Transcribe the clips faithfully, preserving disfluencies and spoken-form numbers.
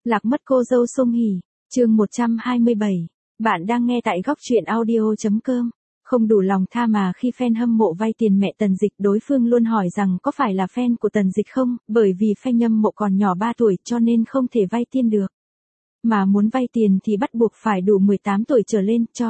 Lạc mất cô dâu Song Hỷ, chương một trăm hai mươi bảy. Bạn đang nghe tại góc truyện audio.com. Không đủ lòng tha mà khi fan hâm mộ vay tiền mẹ Tần Dịch, đối phương luôn hỏi rằng có phải là fan của Tần Dịch không, bởi vì fan hâm mộ còn nhỏ ba tuổi cho nên không thể vay tiền được. Mà muốn vay tiền thì bắt buộc phải đủ mười tám tuổi trở lên cho.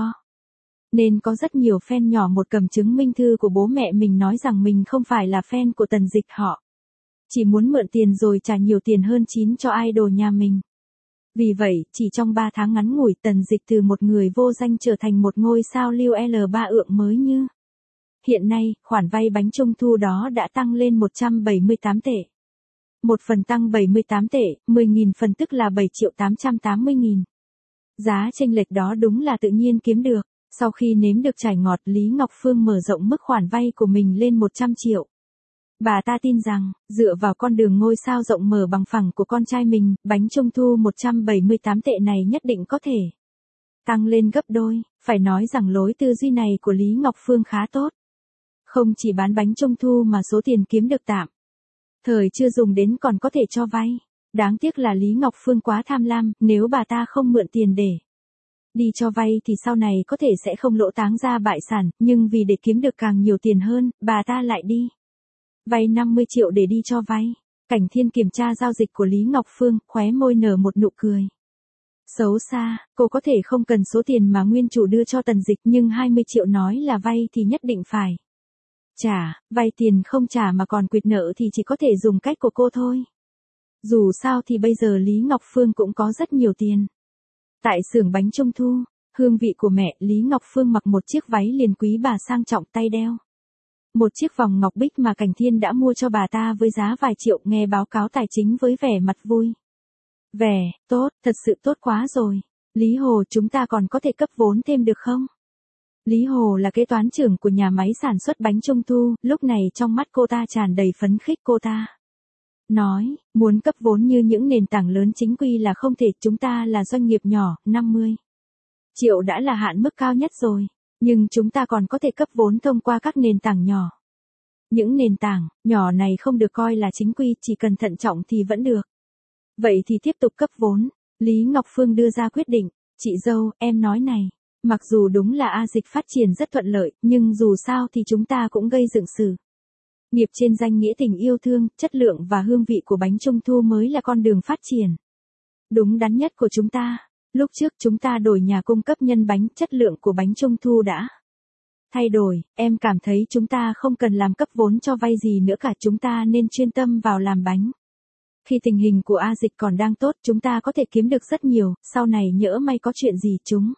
Nên có rất nhiều fan nhỏ một cầm chứng minh thư của bố mẹ mình nói rằng mình không phải là fan của Tần Dịch, họ chỉ muốn mượn tiền rồi trả nhiều tiền hơn chín cho idol nhà mình. Vì vậy, chỉ trong ba tháng ngắn ngủi, Tần Dịch từ một người vô danh trở thành một ngôi sao lưu L ba ượng mới như. Hiện nay, khoản vay bánh trung thu đó đã tăng lên một trăm bảy mươi tám tệ. Một phần tăng bảy mươi tám tệ, mười nghìn phần tức là bảy triệu tám trăm tám mươi nghìn. Giá chênh lệch đó đúng là tự nhiên kiếm được. Sau khi nếm được trải ngọt, Lý Ngọc Phương mở rộng mức khoản vay của mình lên một trăm triệu. Bà ta tin rằng, dựa vào con đường ngôi sao rộng mở bằng phẳng của con trai mình, bánh trung thu một trăm bảy mươi tám tệ này nhất định có thể tăng lên gấp đôi. Phải nói rằng lối tư duy này của Lý Ngọc Phương khá tốt. Không chỉ bán bánh trung thu mà số tiền kiếm được tạm thời chưa dùng đến còn có thể cho vay. Đáng tiếc là Lý Ngọc Phương quá tham lam, nếu bà ta không mượn tiền để đi cho vay thì sau này có thể sẽ không lỗ táng ra bại sản, nhưng vì để kiếm được càng nhiều tiền hơn, bà ta lại đi vay năm mươi triệu để đi cho vay. Cảnh Thiên kiểm tra giao dịch của Lý Ngọc Phương, khóe môi nở một nụ cười xấu xa. Cô có thể không cần số tiền mà nguyên chủ đưa cho Tần Dịch, nhưng hai mươi triệu nói là vay thì nhất định phải trả. Vay tiền không trả mà còn quỵt nợ thì chỉ có thể dùng cách của cô thôi. Dù sao thì bây giờ Lý Ngọc Phương cũng có rất nhiều tiền. Tại xưởng bánh trung thu, hương vị của mẹ, Lý Ngọc Phương mặc một chiếc váy liền quý bà sang trọng, tay đeo một chiếc vòng ngọc bích mà Cảnh Thiên đã mua cho bà ta với giá vài triệu. Nghe báo cáo tài chính với vẻ mặt vui vẻ, tốt, thật sự tốt quá rồi. Lý Hồ, chúng ta còn có thể cấp vốn thêm được không? Lý Hồ là kế toán trưởng của nhà máy sản xuất bánh trung thu, lúc này trong mắt cô ta tràn đầy phấn khích. Cô ta nói, muốn cấp vốn như những nền tảng lớn chính quy là không thể, chúng ta là doanh nghiệp nhỏ, năm mươi triệu đã là hạn mức cao nhất rồi. Nhưng chúng ta còn có thể cấp vốn thông qua các nền tảng nhỏ. Những nền tảng nhỏ này không được coi là chính quy, chỉ cần thận trọng thì vẫn được. Vậy thì tiếp tục cấp vốn. Lý Ngọc Phương đưa ra quyết định. Chị dâu, em nói này, mặc dù đúng là A Dịch phát triển rất thuận lợi, nhưng dù sao thì chúng ta cũng gây dựng sự nghiệp trên danh nghĩa tình yêu thương, chất lượng và hương vị của bánh trung thu mới là con đường phát triển đúng đắn nhất của chúng ta. Lúc trước chúng ta đổi nhà cung cấp nhân bánh, chất lượng của bánh trung thu đã thay đổi, em cảm thấy chúng ta không cần làm cấp vốn cho vay gì nữa cả, chúng ta nên chuyên tâm vào làm bánh. Khi tình hình của A Dịch còn đang tốt, chúng ta có thể kiếm được rất nhiều, sau này nhỡ may có chuyện gì chúng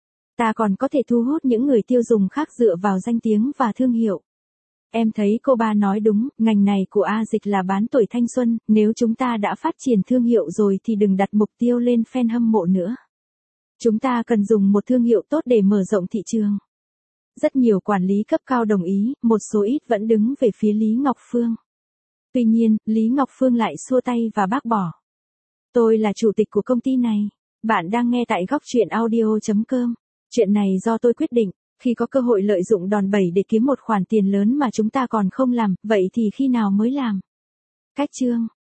ta còn có thể thu hút những người tiêu dùng khác dựa vào danh tiếng và thương hiệu. Em thấy cô ba nói đúng, ngành này của A Dịch là bán tuổi thanh xuân, nếu chúng ta đã phát triển thương hiệu rồi thì đừng đặt mục tiêu lên fan hâm mộ nữa. Chúng ta cần dùng một thương hiệu tốt để mở rộng thị trường. Rất nhiều quản lý cấp cao đồng ý, một số ít vẫn đứng về phía Lý Ngọc Phương. Tuy nhiên, Lý Ngọc Phương lại xua tay và bác bỏ. Tôi là chủ tịch của công ty này. Bạn đang nghe tại góc truyện audio.com. Chuyện này do tôi quyết định. Khi có cơ hội lợi dụng đòn bẩy để kiếm một khoản tiền lớn mà chúng ta còn không làm, vậy thì khi nào mới làm? Cách chương